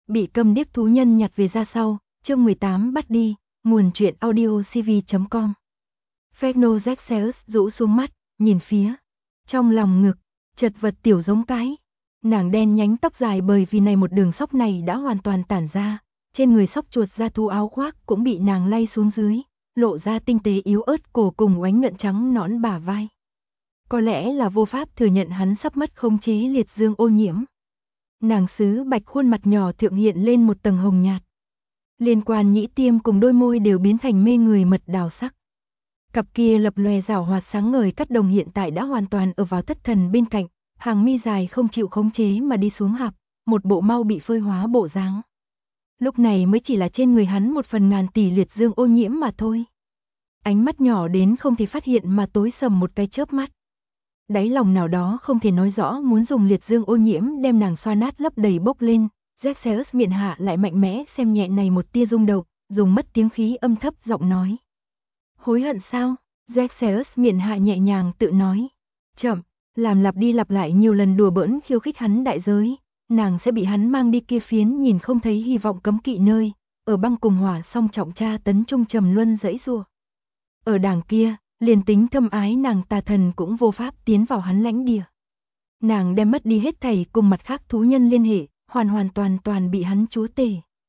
Bị câm điếc thú nhân nhặt về ra sau, chương 18 bắt đi, nguồn truyện audio cv.com. Pheno Zexeus rũ xuống mắt, nhìn phía. Trong lòng ngực, chật vật tiểu giống cái. Nàng đen nhánh tóc dài bởi vì này một đường sóc này đã hoàn toàn tản ra. Trên người sóc chuột da thú áo khoác cũng bị nàng lay xuống dưới, lộ ra tinh tế yếu ớt cổ cùng oánh nhuận trắng nõn bả vai. Có lẽ là vô pháp thừa nhận hắn sắp mất khống chế liệt dương ô nhiễm. Nàng sứ bạch khuôn mặt nhỏ thượng hiện lên một tầng hồng nhạt. Liên quan nhĩ tiêm cùng đôi môi đều biến thành mê người mật đào sắc. Cặp kia lập lòe rảo hoạt sáng ngời cắt đồng hiện tại đã hoàn toàn ở vào thất thần bên cạnh, hàng mi dài không chịu khống chế mà đi xuống hạp, một bộ mau bị phơi hóa bộ dáng. Lúc này mới chỉ là trên người hắn một phần ngàn tỷ liệt dương ô nhiễm mà thôi. Ánh mắt nhỏ đến không thể phát hiện mà tối sầm một cái chớp mắt. Đáy lòng nào đó không thể nói rõ muốn dùng liệt dương ô nhiễm đem nàng xoa nát lấp đầy bốc lên. Zexeus miệng hạ lại mạnh mẽ xem nhẹ này một tia rung động, dùng mất tiếng khí âm thấp giọng nói. Hối hận sao? Zexeus miệng hạ nhẹ nhàng tự nói. Chậm, làm lặp đi lặp lại nhiều lần đùa bỡn khiêu khích hắn đại giới, nàng sẽ bị hắn mang đi kia phiến nhìn không thấy hy vọng cấm kỵ nơi, ở băng cùng hỏa song trọng tra tấn trung trầm luân dãy rùa. Ở đàng kia, liền tính thâm ái nàng tà thần cũng vô pháp tiến vào hắn lãnh địa. Nàng đem mất đi hết thảy cùng mặt khác thú nhân liên hệ, hoàn toàn bị hắn chúa tể.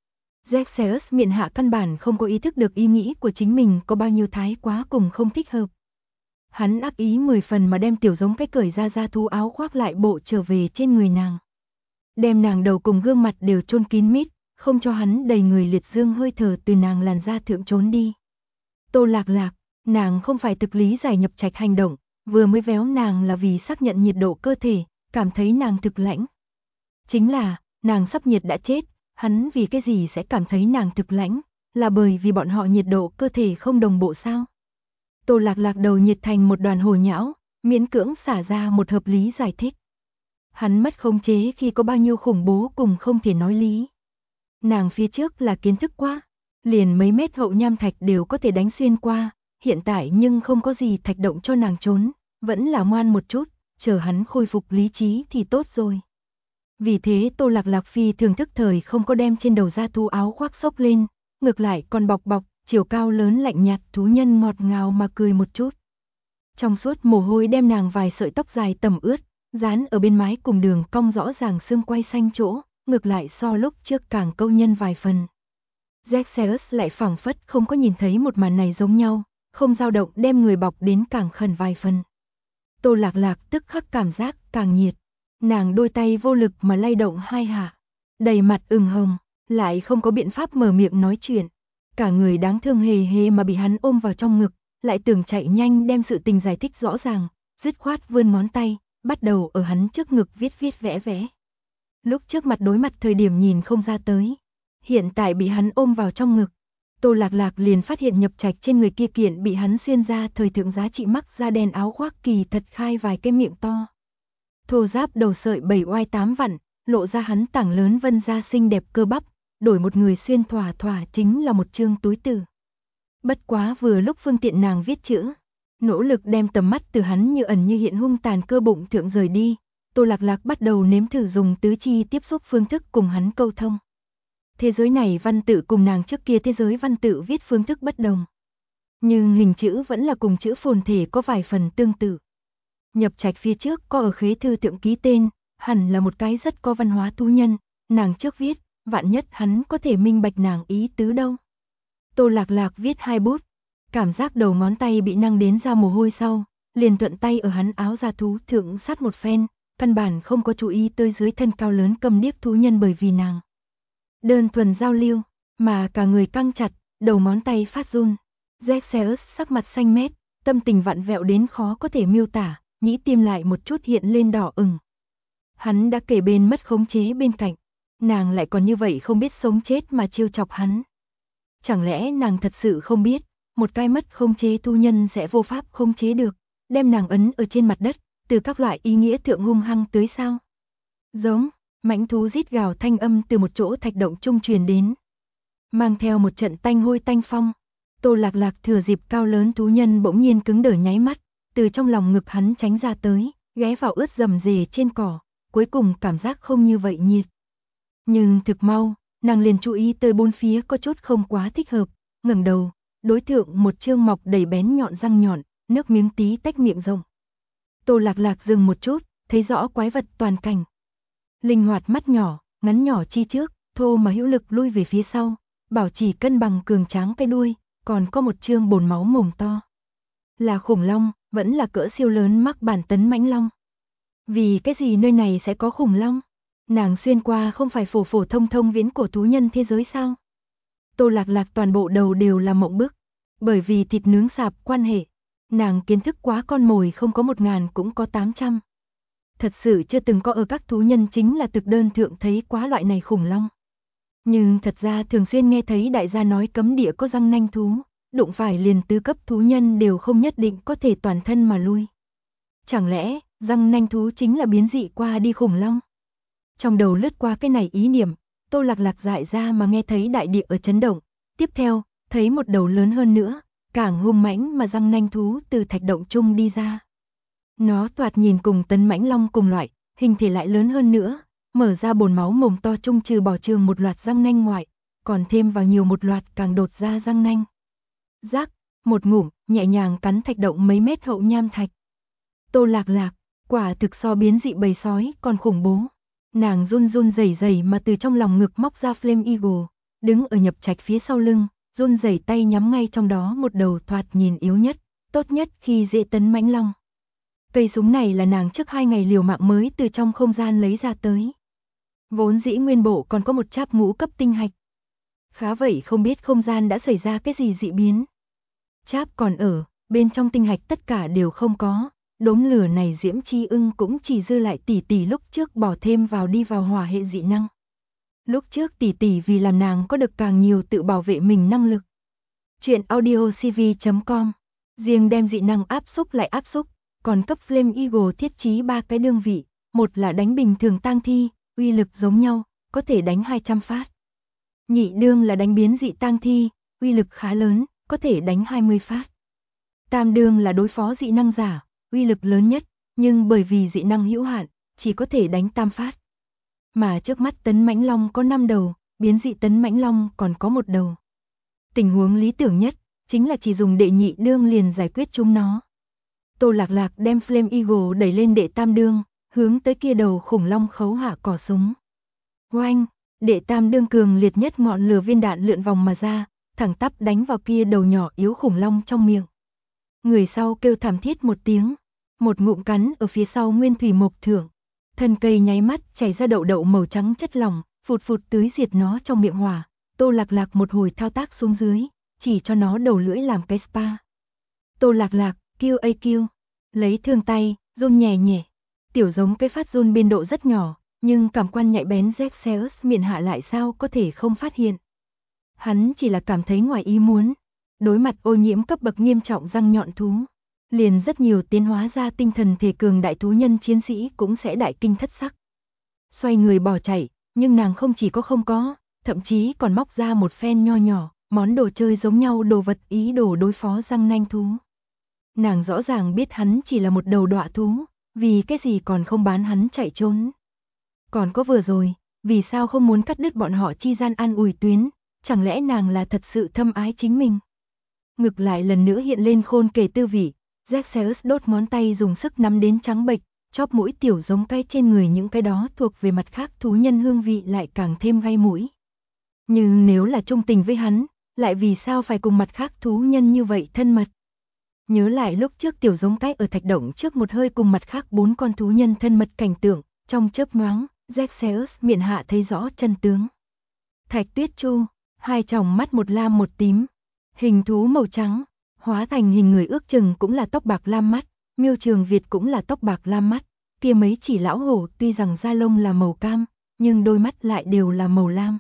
Zexeus miệng hạ căn bản không có ý thức được ý nghĩ của chính mình có bao nhiêu thái quá cùng không thích hợp. Hắn ác ý 10 phần mà đem tiểu giống cái cởi ra da thú áo khoác lại bộ trở về trên người nàng. Đem nàng đầu cùng gương mặt đều chôn kín mít, không cho hắn đầy người liệt dương hơi thở từ nàng làn da thượng trốn đi. Tô Lạc Lạc, nàng không phải thực lý giải nhập trạch hành động, vừa mới véo nàng là vì xác nhận nhiệt độ cơ thể, cảm thấy nàng thực lãnh. Chính là, nàng sắp nhiệt đã chết, hắn vì cái gì sẽ cảm thấy nàng thực lãnh, là bởi vì bọn họ nhiệt độ cơ thể không đồng bộ sao? Tô Lạc Lạc đầu nhiệt thành một đoàn hồ nhão, miễn cưỡng xả ra một hợp lý giải thích. Hắn mất khống chế khi có bao nhiêu khủng bố cùng không thể nói lý. Nàng phía trước là kiến thức quá, liền mấy mét hậu nham thạch đều có thể đánh xuyên qua, hiện tại nhưng không có gì thạch động cho nàng trốn, vẫn là ngoan một chút, chờ hắn khôi phục lý trí thì tốt rồi. Vì thế Tô Lạc Lạc phi thường thức thời không có đem trên đầu da thú áo khoác xốc lên, ngược lại còn bọc, chiều cao lớn lạnh nhạt thú nhân ngọt ngào mà cười một chút. Trong suốt mồ hôi đem nàng vài sợi tóc dài tầm ướt, dán ở bên mái cùng đường cong rõ ràng xương quai xanh chỗ, ngược lại so lúc trước càng câu nhân vài phần. Zexeus lại phảng phất không có nhìn thấy một màn này giống nhau, không dao động đem người bọc đến càng khẩn vài phần. Tô Lạc Lạc tức khắc cảm giác càng nhiệt, nàng đôi tay vô lực mà lay động hai hạ, đầy mặt ửng hồng, lại không có biện pháp mở miệng nói chuyện. Cả người đáng thương hề mà bị hắn ôm vào trong ngực, lại tưởng chạy nhanh đem sự tình giải thích rõ ràng, dứt khoát vươn ngón tay, bắt đầu ở hắn trước ngực viết vẽ. Lúc trước mặt đối mặt thời điểm nhìn không ra tới, hiện tại bị hắn ôm vào trong ngực, Tô Lạc Lạc liền phát hiện nhập trạch trên người kia kiện bị hắn xuyên ra thời thượng giá trị mắc da đen áo khoác kỳ thật khai vài cái miệng to. Thô giáp đầu sợi 7 oai 8 vặn, lộ ra hắn tảng lớn vân da xinh đẹp cơ bắp, đổi một người xuyên thỏa chính là một chương túi từ. Bất quá vừa lúc phương tiện nàng viết chữ, nỗ lực đem tầm mắt từ hắn như ẩn như hiện hung tàn cơ bụng thượng rời đi, Tô Lạc Lạc bắt đầu nếm thử dùng tứ chi tiếp xúc phương thức cùng hắn câu thông. Thế giới này văn tự cùng nàng trước kia thế giới văn tự viết phương thức bất đồng. Nhưng hình chữ vẫn là cùng chữ phồn thể có vài phần tương tự. Nhập trạch phía trước có ở khế thư thượng ký tên, hẳn là một cái rất có văn hóa thú nhân, nàng trước viết, vạn nhất hắn có thể minh bạch nàng ý tứ đâu. Tô Lạc Lạc viết 2 bút, cảm giác đầu ngón tay bị năng đến ra mồ hôi sau, liền thuận tay ở hắn áo da thú thượng sát một phen, căn bản không có chú ý tới dưới thân cao lớn câm điếc thú nhân bởi vì nàng đơn thuần giao lưu, mà cả người căng chặt, đầu ngón tay phát run. Zexeus sắc mặt xanh mét, tâm tình vặn vẹo đến khó có thể miêu tả, nhĩ tim lại một chút hiện lên đỏ ửng. Hắn đã kể bên mất khống chế bên cạnh, nàng lại còn như vậy không biết sống chết mà trêu chọc hắn. Chẳng lẽ nàng thật sự không biết, một cái mất khống chế thú nhân sẽ vô pháp khống chế được, đem nàng ấn ở trên mặt đất, từ các loại ý nghĩa thượng hung hăng tới sao? Giống, mãnh thú rít gào thanh âm từ một chỗ thạch động trung truyền đến. Mang theo một trận tanh hôi tanh phong, Tô Lạc Lạc thừa dịp cao lớn thú nhân bỗng nhiên cứng đờ nháy mắt, từ trong lòng ngực hắn tránh ra tới, ghé vào ướt rầm rề trên cỏ, cuối cùng cảm giác không như vậy nhiệt. Nhưng thực mau, nàng liền chú ý tới bốn phía có chút không quá thích hợp, ngẩng đầu, đối tượng một trương mọc đầy bén nhọn răng nhọn, nước miếng tí tách miệng rộng. Tô Lạc Lạc dừng một chút, thấy rõ quái vật toàn cảnh. Linh hoạt mắt nhỏ, ngắn nhỏ chi trước, thô mà hữu lực lui về phía sau, bảo trì cân bằng cường tráng cái đuôi, còn có một trương bồn máu mồm to. Là khủng long, vẫn là cỡ siêu lớn mắc bản tấn mãnh long. Vì cái gì nơi này sẽ có khủng long? Nàng xuyên qua không phải phổ phổ thông thông viễn cổ thú nhân thế giới sao? Tô Lạc Lạc toàn bộ đầu đều là mộng bức, bởi vì thịt nướng sạp quan hệ, nàng kiến thức quá con mồi không có 1000 cũng có 800. Thật sự chưa từng có ở các thú nhân chính là thực đơn thượng thấy quá loại này khủng long. Nhưng thật ra thường xuyên nghe thấy đại gia nói cấm địa có răng nanh thú, đụng phải liền tứ cấp thú nhân đều không nhất định có thể toàn thân mà lui. Chẳng lẽ, răng nanh thú chính là biến dị qua đi khủng long? Trong đầu lướt qua cái này ý niệm, Tô Lạc Lạc dại ra mà nghe thấy đại địa ở chấn động. Tiếp theo, thấy một đầu lớn hơn nữa, càng hung mãnh mà răng nanh thú từ thạch động chung đi ra. Nó thoạt nhìn cùng tấn mãnh long cùng loại, hình thể lại lớn hơn nữa, mở ra bồn máu mồm to chung trừ bỏ trường một loạt răng nanh ngoại, còn thêm vào nhiều một loạt càng đột ra răng nanh. Rác, một ngụm, nhẹ nhàng cắn thạch động mấy mét hậu nham thạch. Tô Lạc Lạc, quả thực so biến dị bầy sói còn khủng bố. Nàng run run rẩy rẩy mà từ trong lòng ngực móc ra Flame Eagle, đứng ở nhập trạch phía sau lưng, run rẩy tay nhắm ngay trong đó một đầu thoạt nhìn yếu nhất, tốt nhất khi dễ tấn mãnh long. Cây súng này là nàng trước 2 ngày liều mạng mới từ trong không gian lấy ra tới. Vốn dĩ nguyên bộ còn có một cháp ngũ cấp tinh hạch. Khá vậy không biết không gian đã xảy ra cái gì dị biến. Cháp còn ở, bên trong tinh hạch tất cả đều không có. Đốm lửa này Diễm Chi Ưng cũng chỉ dư lại tỷ tỷ lúc trước bỏ thêm vào đi vào hỏa hệ dị năng. Lúc trước tỷ tỷ vì làm nàng có được càng nhiều tự bảo vệ mình năng lực. Chuyện audiocv.com. Riêng đem dị năng áp xúc lại áp xúc, còn cấp Flame Eagle thiết trí 3 cái đương vị, một là đánh bình thường tang thi, uy lực giống nhau, có thể đánh 200 phát. Nhị đương là đánh biến dị tang thi, uy lực khá lớn, có thể đánh 20 phát. Tam đương là đối phó dị năng giả, uy lực lớn nhất, nhưng bởi vì dị năng hữu hạn, chỉ có thể đánh tam phát. Mà trước mắt tấn mãnh long có 5 đầu, biến dị tấn mãnh long còn có 1 đầu. Tình huống lý tưởng nhất, chính là chỉ dùng đệ nhị đương liền giải quyết chúng nó. Tô Lạc Lạc đem Flame Eagle đẩy lên đệ tam đương, hướng tới kia đầu khủng long khấu hạ cỏ súng. Oanh, đệ tam đương cường liệt nhất ngọn lửa viên đạn lượn vòng mà ra, thẳng tắp đánh vào kia đầu nhỏ yếu khủng long trong miệng. Người sau kêu thảm thiết một tiếng, một ngụm cắn ở phía sau nguyên thủy mộc thượng. Thân cây nháy mắt chảy ra đậu đậu màu trắng chất lỏng, phụt phụt tưới diệt nó trong miệng hỏa. Tô Lạc Lạc một hồi thao tác xuống dưới, chỉ cho nó đầu lưỡi làm cái spa. Tô Lạc Lạc, kêu, lấy thương tay, run nhẹ nhẹ. Tiểu giống cái phát run biên độ rất nhỏ, nhưng cảm quan nhạy bén Zexeus miệng hạ lại sao có thể không phát hiện. Hắn chỉ là cảm thấy ngoài ý muốn. Đối mặt ô nhiễm cấp bậc nghiêm trọng răng nhọn thú, liền rất nhiều tiến hóa ra tinh thần thể cường đại thú nhân chiến sĩ cũng sẽ đại kinh thất sắc. Xoay người bỏ chạy, nhưng nàng không chỉ có không có, thậm chí còn móc ra một phen nho nhỏ, món đồ chơi giống nhau đồ vật ý đồ đối phó răng nanh thú. Nàng rõ ràng biết hắn chỉ là một đầu đọa thú, vì cái gì còn không bán hắn chạy trốn. Còn có vừa rồi, vì sao không muốn cắt đứt bọn họ chi gian an ủi tuyến, chẳng lẽ nàng là thật sự thâm ái chính mình. Ngực lại lần nữa hiện lên khôn kể tư vị, Zexeus đốt ngón tay dùng sức nắm đến trắng bệch, chóp mũi tiểu giống cái trên người những cái đó thuộc về mặt khác thú nhân hương vị lại càng thêm gai mũi. Nhưng nếu là trung tình với hắn, lại vì sao phải cùng mặt khác thú nhân như vậy thân mật? Nhớ lại lúc trước tiểu giống cái ở thạch động trước một hơi cùng mặt khác 4 con thú nhân thân mật cảnh tượng, trong chớp nhoáng, Zexeus miệng hạ thấy rõ chân tướng. Thạch Tuyết Chu, hai tròng mắt một lam một tím, hình thú màu trắng, hóa thành hình người ước chừng cũng là tóc bạc lam mắt, Miêu Trường Việt cũng là tóc bạc lam mắt, kia mấy chỉ lão hổ tuy rằng da lông là màu cam, nhưng đôi mắt lại đều là màu lam.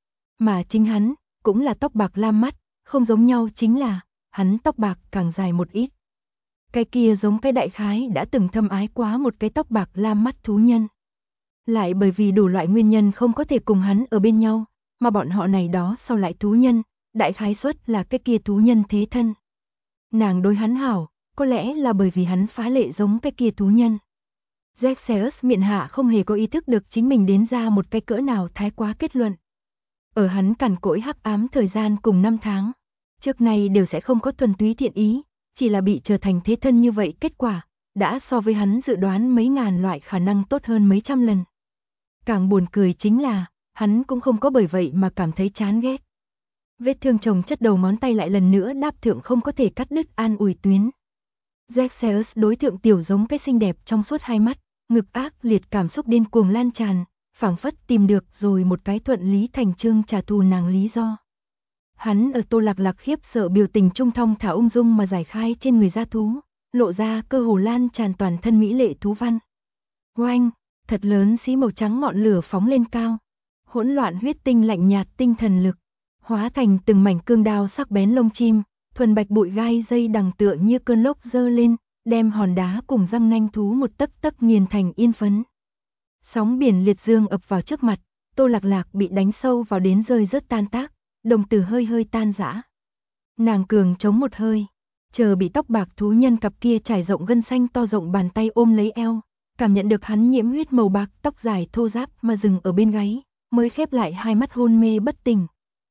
Mà chính hắn, cũng là tóc bạc lam mắt, không giống nhau chính là, hắn tóc bạc càng dài một ít. Cái kia giống cái đại khái đã từng thâm ái quá một cái tóc bạc lam mắt thú nhân. Lại bởi vì đủ loại nguyên nhân không có thể cùng hắn ở bên nhau, mà bọn họ này đó sau lại thú nhân, đại khái suất là cái kia thú nhân thế thân. Nàng đối hắn hảo, có lẽ là bởi vì hắn phá lệ giống cái kia thú nhân. Zexeus miệng hạ không hề có ý thức được chính mình đến ra một cái cỡ nào thái quá kết luận. ở hắn cằn cỗi hắc ám thời gian cùng năm tháng. Trước nay đều sẽ không có thuần túy thiện ý, chỉ là bị trở thành thế thân như vậy kết quả, đã so với hắn dự đoán mấy ngàn loại khả năng tốt hơn mấy trăm lần. Càng buồn cười chính là, hắn cũng không có bởi vậy mà cảm thấy chán ghét. Vết thương chồng chất đầu ngón tay lại lần nữa đáp thượng không có thể cắt đứt an ủi tuyến. Xerxes đối thượng tiểu giống cái xinh đẹp trong suốt hai mắt, ngực ác liệt cảm xúc điên cuồng lan tràn, phảng phất tìm được rồi một cái thuận lý thành chương trả thù nàng lý do. Hắn ở Tô Lạc Lạc khiếp sợ biểu tình trung thông thả ung dung mà giải khai trên người da thú, lộ ra cơ hồ lan tràn toàn thân mỹ lệ thú văn. Oanh, thật lớn xí màu trắng ngọn lửa phóng lên cao, hỗn loạn huyết tinh lạnh nhạt tinh thần lực, hóa thành từng mảnh cương đao sắc bén lông chim, thuần bạch bụi gai dây đằng tựa như cơn lốc dơ lên, đem hòn đá cùng răng nanh thú một tấc tấc nghiền thành yên phấn. Sóng biển liệt dương ập vào trước mặt, Tô Lạc Lạc bị đánh sâu vào đến rơi rớt tan tác, đồng tử hơi hơi tan rã. Nàng cường chống một hơi, chờ bị tóc bạc thú nhân cặp kia trải rộng gân xanh to rộng bàn tay ôm lấy eo, cảm nhận được hắn nhiễm huyết màu bạc tóc dài thô ráp mà dừng ở bên gáy, mới khép lại hai mắt hôn mê bất tỉnh.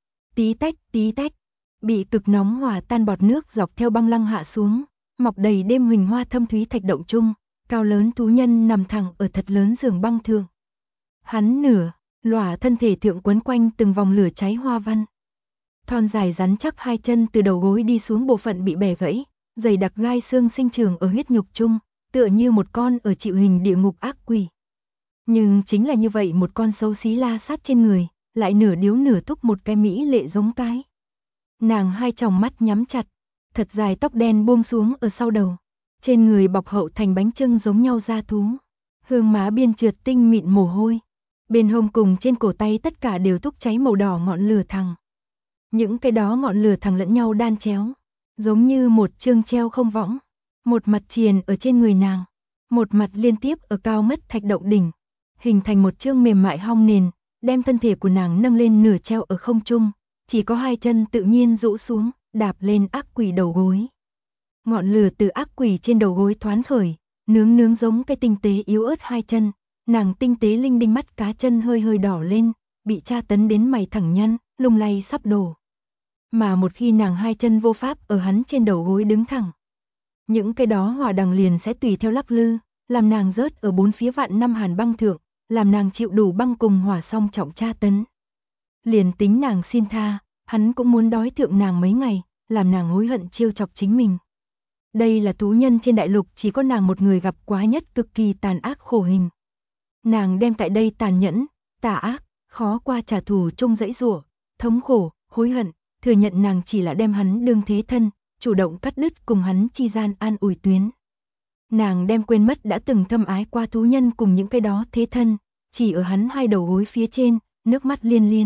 Tí tách, bị cực nóng hòa tan bọt nước dọc theo băng lăng hạ xuống, mọc đầy đêm huỳnh hoa thâm thúy thạch động chung, cao lớn thú nhân nằm thẳng ở thật lớn giường băng thượng. Hắn nửa, lòa thân thể thượng quấn quanh từng vòng lửa cháy hoa văn. Thon dài rắn chắc hai chân từ đầu gối đi xuống bộ phận bị bẻ gãy, dày đặc gai xương sinh trưởng ở huyết nhục chung, tựa như một con ở chịu hình địa ngục ác quỷ. Nhưng chính là như vậy một con xấu xí la sát trên người, lại nửa điếu nửa thúc một cái mỹ lệ giống cái. Nàng hai tròng mắt nhắm chặt, thật dài tóc đen buông xuống ở sau đầu, trên người bọc hậu thành bánh chưng giống nhau da thú, hương má biên trượt tinh mịn mồ hôi, bên hông cùng trên cổ tay tất cả đều thúc cháy màu đỏ ngọn lửa thẳng. Những cái đó ngọn lửa thẳng lẫn nhau đan chéo, giống như một chương treo không võng, một mặt triền ở trên người nàng, một mặt liên tiếp ở cao ngất thạch động đỉnh, hình thành một chương mềm mại hong nền, đem thân thể của nàng nâng lên nửa treo ở không trung, chỉ có hai chân tự nhiên rũ xuống, đạp lên ác quỷ đầu gối. Ngọn lửa từ ác quỷ trên đầu gối thoán khởi, nướng giống cái tinh tế yếu ớt hai chân, nàng tinh tế linh đinh mắt cá chân hơi hơi đỏ lên, bị tra tấn đến mày thẳng nhăn, lung lay sắp đổ. Mà một khi nàng hai chân vô pháp ở hắn trên đầu gối đứng thẳng, những cái đó hỏa đằng liền sẽ tùy theo lắc lư, làm nàng rớt ở bốn phía vạn năm hàn băng thượng, làm nàng chịu đủ băng cùng hỏa song trọng tra tấn. Liền tính nàng xin tha, hắn cũng muốn đói thượng nàng mấy ngày, làm nàng hối hận trêu chọc chính mình. Đây là thú nhân trên đại lục chỉ có nàng một người gặp quá nhất cực kỳ tàn ác khổ hình. Nàng đem tại đây tàn nhẫn, tà ác, khó qua trả thù chung dãy rủa, thống khổ, hối hận, thừa nhận nàng chỉ là đem hắn đương thế thân, chủ động cắt đứt cùng hắn chi gian an ủi tuyến. Nàng đem quên mất đã từng thâm ái qua thú nhân cùng những cái đó thế thân, chỉ ở hắn hai đầu gối phía trên, nước mắt liên liên.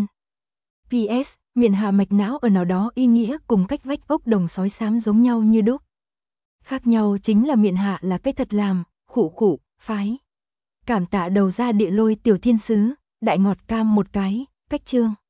PS, miệng hạ mạch não ở nào đó ý nghĩa cùng cách vách ốc đồng sói xám giống nhau như đúc. Khác nhau chính là miệng hạ là cái thật làm, khụ, phái. Cảm tạ đầu ra địa lôi tiểu thiên sứ, đại ngọt cam một cái, cách chương.